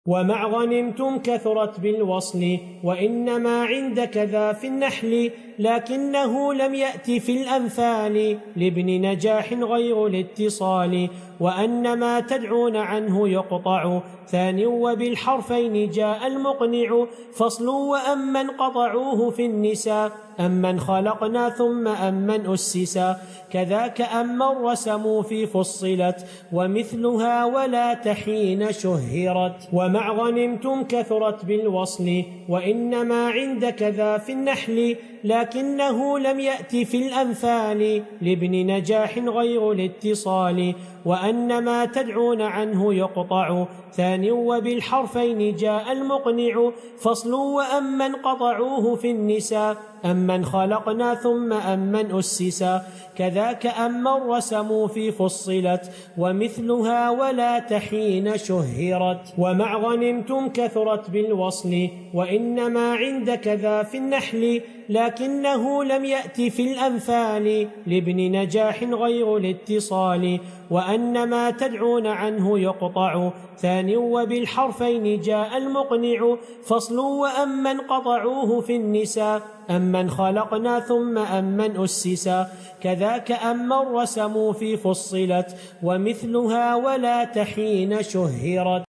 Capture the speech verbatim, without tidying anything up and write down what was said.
ومع غنمتم كثرت بالوصل وإنما عندك ذا في النحل لكنه لم يأت في الأمثال لابن نجاح غير الاتصال وأن ما تدعون عنه يقطع ثان وبالحرفين جاء المقنع فصل وأمن قطعوه في النساء أمن خلقنا ثم أمن أسسا كذاك أمن رسموا في فصلت ومثلها ولا تحين شهرت ومع غنمتم كثرت بالوصل وإنما عندك ذا في النحل لكنه لم يأت في الأمثال لابن نجاح غير الاتصال وأن ما تدعون عنه يقطع ثان وبالحرفين جاء المقنع فصل وأمن قطعوه في النساء أمن خلقنا ثم أمن أسسا كذاك أمن رسموا في فصلت ومثلها ولا تحين شهرت ومع غنمتم كثرت بالوصل وإنما عندك ذا في النحل لكنه لم يأت في الأمثال لابن نجاح غير الاتصال وأن ما تدعون عنه يقطع ثان وبالحرفين جاء المقنع فصل وأمن قطعوه في النساء أمن خلقنا ثم أمن أسسا كذاك أمن رسموا في فصلت ومثلها ولا تحين شهرت